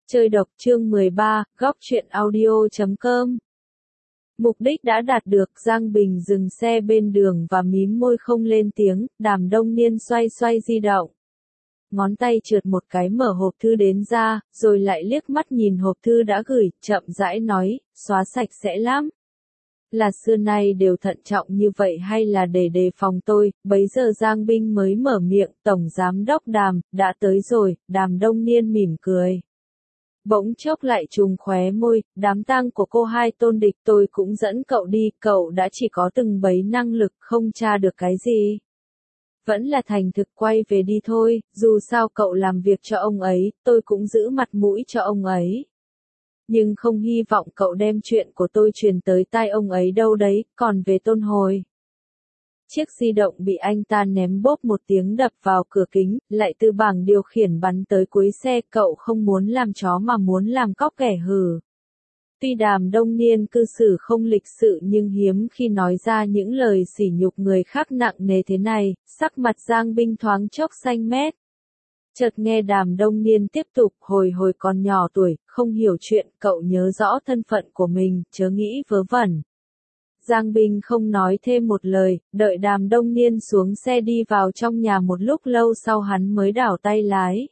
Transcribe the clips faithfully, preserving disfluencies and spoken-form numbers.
Chơi độc chương mười ba, góc truyện audio chấm com. Mục đích đã đạt được, Giang Bình dừng xe bên đường và mím môi không lên tiếng, Đàm Đông Niên xoay xoay di động. Ngón tay trượt một cái mở hộp thư đến ra, rồi lại liếc mắt nhìn hộp thư đã gửi, chậm rãi nói, xóa sạch sẽ lắm. Là xưa nay đều thận trọng như vậy hay là để đề phòng tôi, bấy giờ Giang Binh mới mở miệng, Tổng Giám Đốc Đàm, đã tới rồi, Đàm Đông Niên mỉm cười. Bỗng chốc lại trùng khóe môi, đám tang của cô hai Tôn Địch tôi cũng dẫn cậu đi, cậu đã chỉ có từng bấy năng lực không tra được cái gì. Vẫn là thành thực quay về đi thôi, dù sao cậu làm việc cho ông ấy, tôi cũng giữ mặt mũi cho ông ấy. Nhưng không hy vọng cậu đem chuyện của tôi truyền tới tai ông ấy đâu đấy, còn về Tôn Hồi. Chiếc di động bị anh ta ném bốp một tiếng đập vào cửa kính, lại từ bảng điều khiển bắn tới cuối xe, cậu không muốn làm chó mà muốn làm cóc kẻ hừ. Tuy Đàm Đông Niên cư xử không lịch sự nhưng hiếm khi nói ra những lời sỉ nhục người khác nặng nề thế này, sắc mặt Giang Binh thoáng chốc xanh mét. Chợt nghe Đàm Đông Niên tiếp tục, hồi hồi còn nhỏ tuổi, không hiểu chuyện, cậu nhớ rõ thân phận của mình, chớ nghĩ vớ vẩn. Giang Binh không nói thêm một lời, đợi Đàm Đông Niên xuống xe đi vào trong nhà một lúc lâu sau hắn mới đảo tay lái.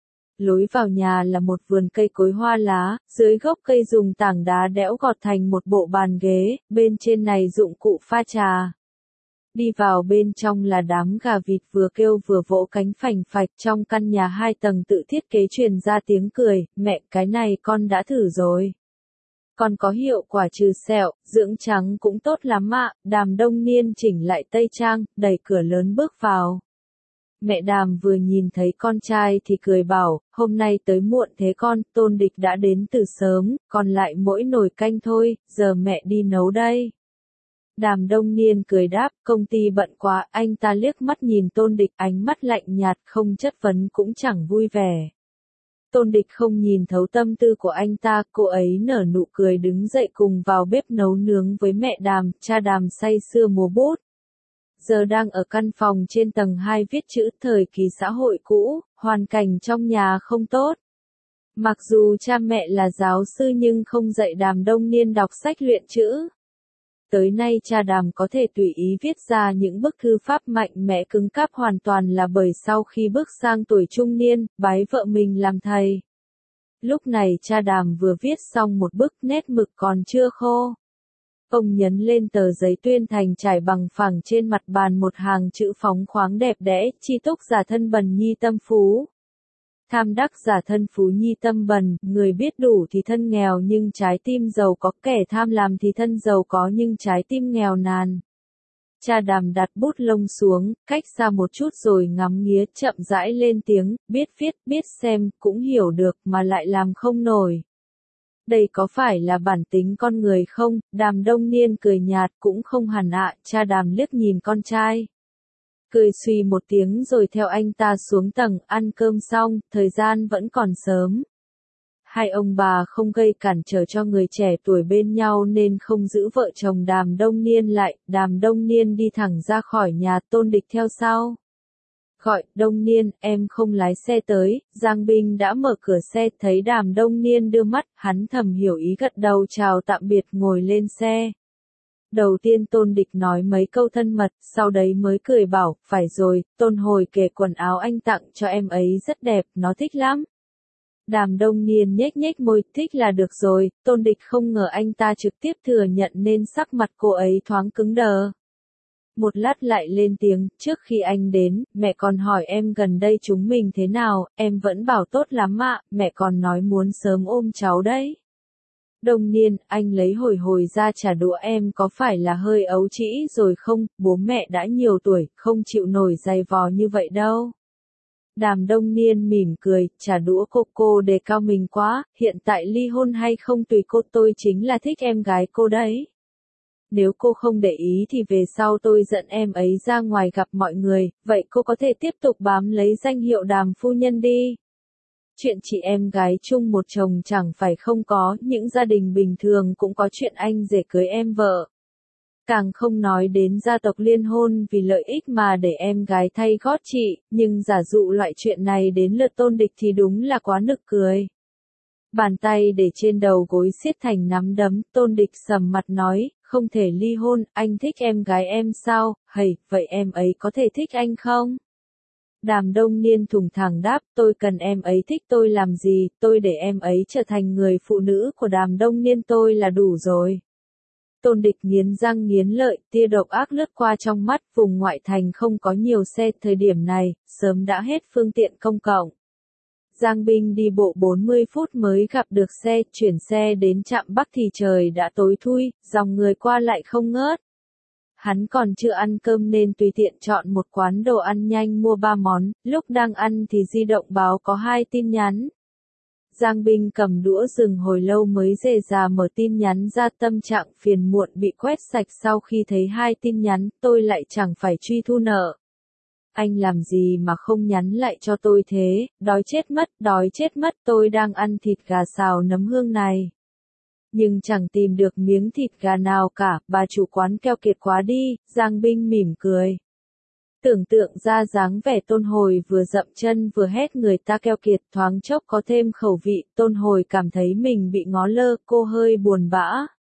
Lối vào nhà là một vườn cây cối hoa lá, dưới gốc cây dùng tảng đá đẽo gọt thành một bộ bàn ghế, bên trên này dụng cụ pha trà. Đi vào bên trong là đám gà vịt vừa kêu vừa vỗ cánh phành phạch, trong căn nhà hai tầng tự thiết kế truyền ra tiếng cười, mẹ cái này con đã thử rồi. Còn có hiệu quả trừ sẹo, dưỡng trắng cũng tốt lắm ạ. Đàm Đông Niên chỉnh lại tây trang, đẩy cửa lớn bước vào. Mẹ Đàm vừa nhìn thấy con trai thì cười bảo, hôm nay tới muộn thế con, Tôn Địch đã đến từ sớm, còn lại mỗi nồi canh thôi, giờ mẹ đi nấu đây. Đàm Đông Niên cười đáp, công ty bận quá, anh ta liếc mắt nhìn Tôn Địch, ánh mắt lạnh nhạt, không chất vấn cũng chẳng vui vẻ. Tôn Địch không nhìn thấu tâm tư của anh ta, cô ấy nở nụ cười đứng dậy cùng vào bếp nấu nướng với mẹ Đàm, cha Đàm say sưa múa bút. Giờ đang ở căn phòng trên tầng hai viết chữ thời kỳ xã hội cũ, hoàn cảnh trong nhà không tốt. Mặc dù cha mẹ là giáo sư nhưng không dạy Đàm Đông Niên đọc sách luyện chữ. Tới nay cha Đàm có thể tùy ý viết ra những bức thư pháp mạnh mẽ cứng cáp hoàn toàn là bởi sau khi bước sang tuổi trung niên, bái vợ mình làm thầy. Lúc này cha Đàm vừa viết xong một bức, nét mực còn chưa khô. Ông nhấn lên tờ giấy tuyên thành trải bằng phẳng trên mặt bàn một hàng chữ phóng khoáng đẹp đẽ, chi túc giả thân bần nhi tâm phú. Tham đắc giả thân phú nhi tâm bần, người biết đủ thì thân nghèo nhưng trái tim giàu có, kẻ tham làm thì thân giàu có nhưng trái tim nghèo nàn. Cha Đàm đặt bút lông xuống, cách xa một chút rồi ngắm nghía, chậm rãi lên tiếng, biết viết, biết xem, cũng hiểu được mà lại làm không nổi. Đây có phải là bản tính con người không? Đàm Đông Niên cười nhạt, cũng không hẳn ạ. Cha Đàm liếc nhìn con trai. Cười suy một tiếng rồi theo anh ta xuống tầng, ăn cơm xong, thời gian vẫn còn sớm. Hai ông bà không gây cản trở cho người trẻ tuổi bên nhau nên không giữ vợ chồng Đàm Đông Niên lại. Đàm Đông Niên đi thẳng ra khỏi nhà, Tôn Địch theo sau. Gọi, Đông Niên, em không lái xe tới, Giang Binh đã mở cửa xe, thấy Đàm Đông Niên đưa mắt, hắn thầm hiểu ý gật đầu chào tạm biệt ngồi lên xe. Đầu tiên Tôn Địch nói mấy câu thân mật, sau đấy mới cười bảo, phải rồi, Tôn Hồi kể quần áo anh tặng cho em ấy rất đẹp, nó thích lắm. Đàm Đông Niên nhếch nhếch môi, thích là được rồi, Tôn Địch không ngờ anh ta trực tiếp thừa nhận nên sắc mặt cô ấy thoáng cứng đờ. Một lát lại lên tiếng, trước khi anh đến, mẹ còn hỏi em gần đây chúng mình thế nào, em vẫn bảo tốt lắm ạ, mẹ còn nói muốn sớm ôm cháu đấy. Đông Niên, anh lấy hồi hồi ra trả đũa em có phải là hơi ấu trĩ rồi không, bố mẹ đã nhiều tuổi, không chịu nổi giày vò như vậy đâu. Đàm Đông Niên mỉm cười, trả đũa cô cô đề cao mình quá, hiện tại ly hôn hay không tùy cô, tôi chính là thích em gái cô đấy. Nếu cô không để ý thì về sau tôi dẫn em ấy ra ngoài gặp mọi người, vậy cô có thể tiếp tục bám lấy danh hiệu Đàm phu nhân đi. Chuyện chị em gái chung một chồng chẳng phải không có, những gia đình bình thường cũng có chuyện anh rể cưới em vợ. Càng không nói đến gia tộc liên hôn vì lợi ích mà để em gái thay gót chị, nhưng giả dụ loại chuyện này đến lượt Tôn Địch thì đúng là quá nực cười. Bàn tay để trên đầu gối siết thành nắm đấm, Tôn Địch sầm mặt nói, không thể ly hôn, anh thích em gái em sao, hầy, vậy em ấy có thể thích anh không? Đàm Đông Niên thùng thẳng đáp, tôi cần em ấy thích tôi làm gì, tôi để em ấy trở thành người phụ nữ của Đàm Đông Niên tôi là đủ rồi. Tôn Địch nghiến răng nghiến lợi, tia độc ác lướt qua trong mắt, vùng ngoại thành không có nhiều xe, thời điểm này, sớm đã hết phương tiện công cộng. Giang Binh đi bộ bốn mươi phút mới gặp được xe, chuyển xe đến trạm Bắc thì trời đã tối thui, dòng người qua lại không ngớt. Hắn còn chưa ăn cơm nên tùy tiện chọn một quán đồ ăn nhanh mua ba món, lúc đang ăn thì di động báo có hai tin nhắn. Giang Binh cầm đũa dừng hồi lâu mới dề dà mở tin nhắn ra, tâm trạng phiền muộn bị quét sạch sau khi thấy hai tin nhắn, tôi lại chẳng phải truy thu nợ. Anh làm gì mà không nhắn lại cho tôi thế, đói chết mất, đói chết mất, tôi đang ăn thịt gà xào nấm hương này. Nhưng chẳng tìm được miếng thịt gà nào cả, bà chủ quán keo kiệt quá đi, Giang Binh mỉm cười. Tưởng tượng ra dáng vẻ Tôn Hồi vừa dậm chân vừa hét người ta keo kiệt, thoáng chốc có thêm khẩu vị, Tôn Hồi cảm thấy mình bị ngó lơ, cô hơi buồn bã.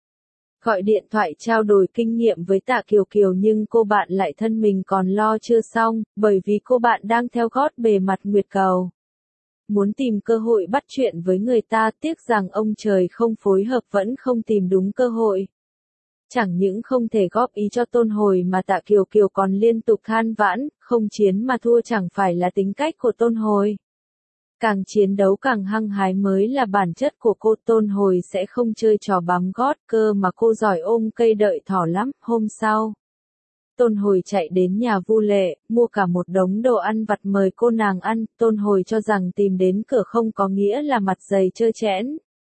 Gọi điện thoại trao đổi kinh nghiệm với Tạ Kiều Kiều nhưng cô bạn lại thân mình còn lo chưa xong, bởi vì cô bạn đang theo gót bề mặt nguyệt cầu. Muốn tìm cơ hội bắt chuyện với người ta, tiếc rằng ông trời không phối hợp vẫn không tìm đúng cơ hội. Chẳng những không thể góp ý cho Tôn Hồi mà Tạ Kiều Kiều còn liên tục than vãn, không chiến mà thua chẳng phải là tính cách của Tôn Hồi. Càng chiến đấu càng hăng hái mới là bản chất của cô. Tôn Hồi sẽ không chơi trò bám gót, cơ mà cô giỏi ôm cây đợi thỏ lắm. Hôm sau, Tôn Hồi chạy đến nhà Vu Lệ, mua cả một đống đồ ăn vặt mời cô nàng ăn. Tôn Hồi cho rằng tìm đến cửa không có nghĩa là mặt dày trơ trẽn.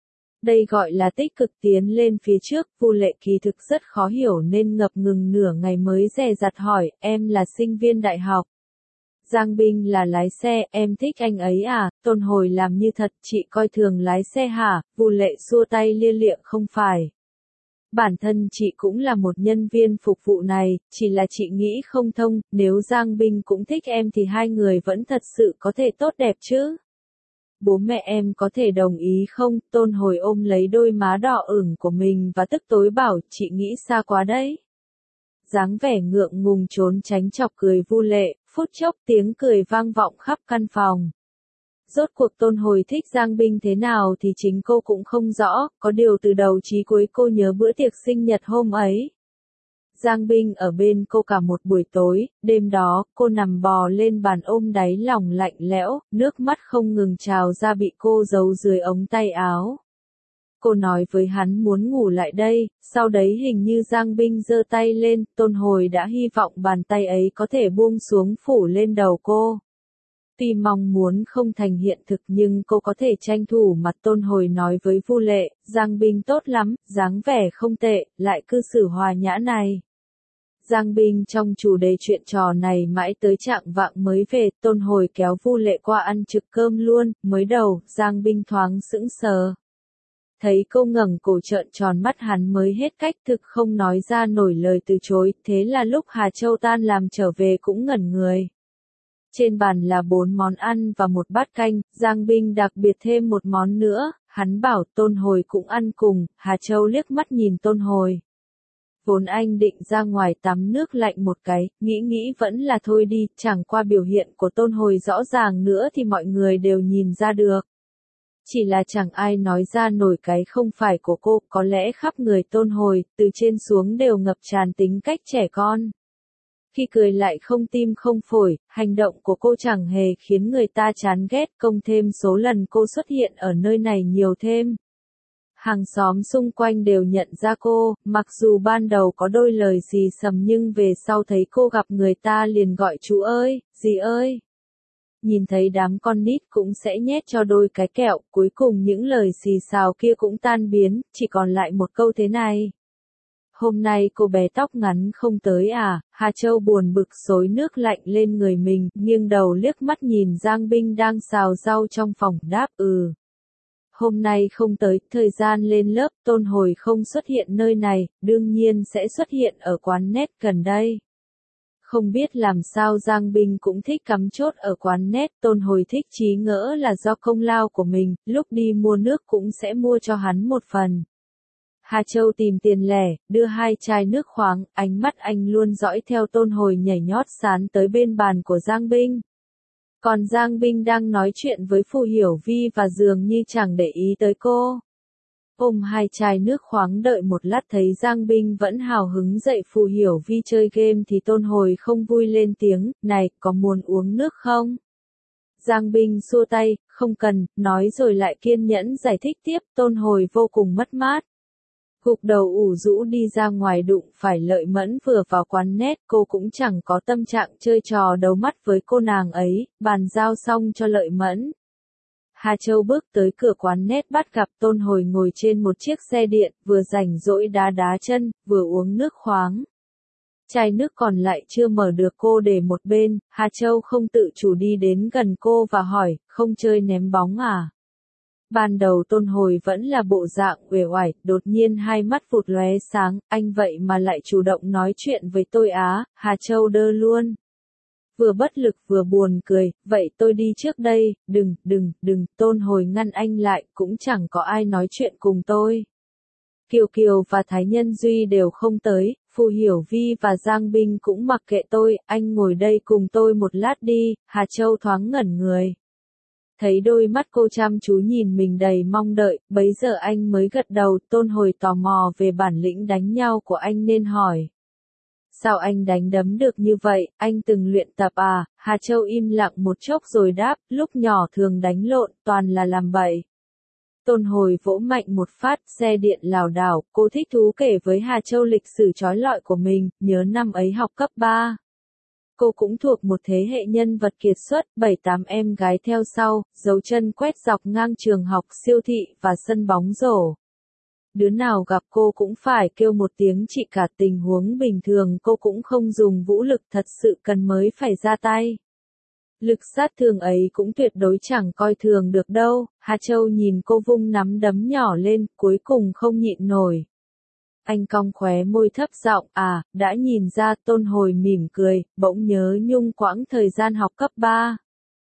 Đây gọi là tích cực tiến lên phía trước. Vu Lệ kỳ thực rất khó hiểu nên ngập ngừng nửa ngày mới dè dặt hỏi, em là sinh viên đại học. Giang Binh là lái xe, em thích anh ấy à? Tôn Hồi làm như thật, chị coi thường lái xe hả? Vu Lệ xua tay lia lịa, không phải. Bản thân chị cũng là một nhân viên phục vụ này, chỉ là chị nghĩ không thông, nếu Giang Binh cũng thích em thì hai người vẫn thật sự có thể tốt đẹp chứ. Bố mẹ em có thể đồng ý không? Tôn Hồi ôm lấy đôi má đỏ ửng của mình và tức tối bảo, chị nghĩ xa quá đấy. Dáng vẻ ngượng ngùng trốn tránh chọc cười Vu Lệ, phút chốc tiếng cười vang vọng khắp căn phòng. Rốt cuộc Tôn Hồi thích Giang Binh thế nào thì chính cô cũng không rõ, có điều từ đầu chí cuối cô nhớ bữa tiệc sinh nhật hôm ấy. Giang Binh ở bên cô cả một buổi tối, đêm đó, cô nằm bò lên bàn ôm đáy lòng lạnh lẽo, nước mắt không ngừng trào ra bị cô giấu dưới ống tay áo. Cô nói với hắn muốn ngủ lại đây, sau đấy hình như Giang Binh giơ tay lên, Tôn Hồi đã hy vọng bàn tay ấy có thể buông xuống phủ lên đầu cô. Tuy mong muốn không thành hiện thực nhưng cô có thể tranh thủ mặt. Tôn Hồi nói với Vu Lệ, Giang Binh tốt lắm, dáng vẻ không tệ, lại cư xử hòa nhã này. Giang Binh trong chủ đề chuyện trò này mãi tới trạng vạng mới về. Tôn Hồi kéo Vu Lệ qua ăn trực cơm luôn. Mới đầu, Giang Binh thoáng sững sờ. Thấy cô ngẩng cổ trợn tròn mắt hắn mới hết cách, thực không nói ra nổi lời từ chối. Thế là lúc Hà Châu tan làm trở về cũng ngẩn người. Trên bàn là bốn món ăn và một bát canh, Giang Binh đặc biệt thêm một món nữa, hắn bảo Tôn Hồi cũng ăn cùng. Hà Châu liếc mắt nhìn Tôn Hồi. Vốn anh định ra ngoài tắm nước lạnh một cái, nghĩ nghĩ vẫn là thôi đi, chẳng qua biểu hiện của Tôn Hồi rõ ràng nữa thì mọi người đều nhìn ra được. Chỉ là chẳng ai nói ra nổi cái không phải của cô, có lẽ khắp người Tôn Hồi, từ trên xuống đều ngập tràn tính cách trẻ con. Khi cười lại không tim không phổi, hành động của cô chẳng hề khiến người ta chán ghét, công thêm số lần cô xuất hiện ở nơi này nhiều thêm. Hàng xóm xung quanh đều nhận ra cô, mặc dù ban đầu có đôi lời xì xầm nhưng về sau thấy cô gặp người ta liền gọi chú ơi, dì ơi. Nhìn thấy đám con nít cũng sẽ nhét cho đôi cái kẹo, cuối cùng những lời xì xào kia cũng tan biến, chỉ còn lại một câu thế này. Hôm nay cô bé tóc ngắn không tới à? Hà Châu buồn bực xối nước lạnh lên người mình, nghiêng đầu liếc mắt nhìn Giang Binh đang xào rau trong phòng, đáp ừ. Hôm nay không tới, thời gian lên lớp, Tôn Hồi không xuất hiện nơi này, đương nhiên sẽ xuất hiện ở quán net gần đây. Không biết làm sao Giang Binh cũng thích cắm chốt ở quán net, Tôn Hồi thích trí ngỡ là do công lao của mình, lúc đi mua nước cũng sẽ mua cho hắn một phần. Hà Châu tìm tiền lẻ, đưa hai chai nước khoáng, ánh mắt anh luôn dõi theo Tôn Hồi nhảy nhót sán tới bên bàn của Giang Binh. Còn Giang Binh đang nói chuyện với Phù Hiểu Vi và dường như chẳng để ý tới cô. Ôm hai chai nước khoáng đợi một lát thấy Giang Binh vẫn hào hứng dạy Phù Hiểu Vi chơi game thì Tôn Hồi không vui lên tiếng, này, có muốn uống nước không? Giang Binh xua tay, không cần, nói rồi lại kiên nhẫn giải thích tiếp, Tôn Hồi vô cùng mất mát. Gục đầu ủ rũ đi ra ngoài đụng phải Lợi Mẫn vừa vào quán net, cô cũng chẳng có tâm trạng chơi trò đấu mắt với cô nàng ấy, bàn giao xong cho Lợi Mẫn. Hà Châu bước tới cửa quán net bắt gặp Tôn Hồi ngồi trên một chiếc xe điện, vừa rảnh rỗi đá đá chân, vừa uống nước khoáng. Chai nước còn lại chưa mở được cô để một bên, Hà Châu không tự chủ đi đến gần cô và hỏi, không chơi ném bóng à? Ban đầu Tôn Hồi vẫn là bộ dạng uể oải, đột nhiên hai mắt vụt lóe sáng, anh vậy mà lại chủ động nói chuyện với tôi á, Hà Châu đơ luôn. Vừa bất lực vừa buồn cười, vậy tôi đi trước đây, đừng, đừng, đừng, Tôn Hồi ngăn anh lại, cũng chẳng có ai nói chuyện cùng tôi. Kiều Kiều và Thái Nhân Duy đều không tới, Phù Hiểu Vi và Giang Binh cũng mặc kệ tôi, anh ngồi đây cùng tôi một lát đi, Hà Châu thoáng ngẩn người. Thấy đôi mắt cô chăm chú nhìn mình đầy mong đợi, bấy giờ anh mới gật đầu, Tôn Hồi tò mò về bản lĩnh đánh nhau của anh nên hỏi. Sao anh đánh đấm được như vậy, anh từng luyện tập à? Hà Châu im lặng một chốc rồi đáp, lúc nhỏ thường đánh lộn, toàn là làm bậy. Tôn Hồi vỗ mạnh một phát, xe điện lảo đảo, cô thích thú kể với Hà Châu lịch sử trói lọi của mình, nhớ năm ấy học cấp ba. Cô cũng thuộc một thế hệ nhân vật kiệt xuất, bảy tám em gái theo sau, dấu chân quét dọc ngang trường học, siêu thị và sân bóng rổ. Đứa nào gặp cô cũng phải kêu một tiếng chị cả, tình huống bình thường cô cũng không dùng vũ lực, thật sự cần mới phải ra tay. Lực sát thương ấy cũng tuyệt đối chẳng coi thường được đâu, Hà Châu nhìn cô vung nắm đấm nhỏ lên, cuối cùng không nhịn nổi. Anh cong khóe môi thấp giọng, à, đã nhìn ra. Tôn Hồi mỉm cười, bỗng nhớ nhung quãng thời gian học cấp ba.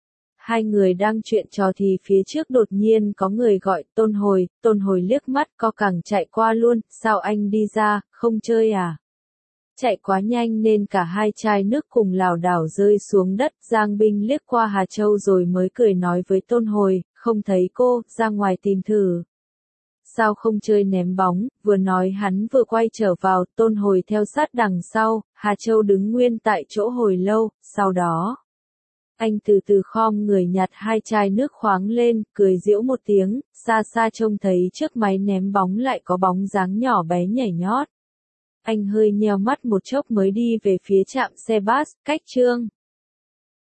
Hai người đang chuyện trò thì phía trước đột nhiên có người gọi, Tôn Hồi, Tôn Hồi liếc mắt co cẳng chạy qua luôn, sao anh đi ra, không chơi à? Chạy quá nhanh nên cả hai chai nước cùng lảo đảo rơi xuống đất, Giang Binh liếc qua Hà Châu rồi mới cười nói với Tôn Hồi, không thấy cô, ra ngoài tìm thử. Sao không chơi ném bóng, vừa nói hắn vừa quay trở vào, Tôn Hồi theo sát đằng sau, Hà Châu đứng nguyên tại chỗ hồi lâu, sau đó. Anh từ từ khom người nhặt hai chai nước khoáng lên, cười giễu một tiếng, xa xa trông thấy trước máy ném bóng lại có bóng dáng nhỏ bé nhảy nhót. Anh hơi nheo mắt một chốc mới đi về phía trạm xe bus, cách Trương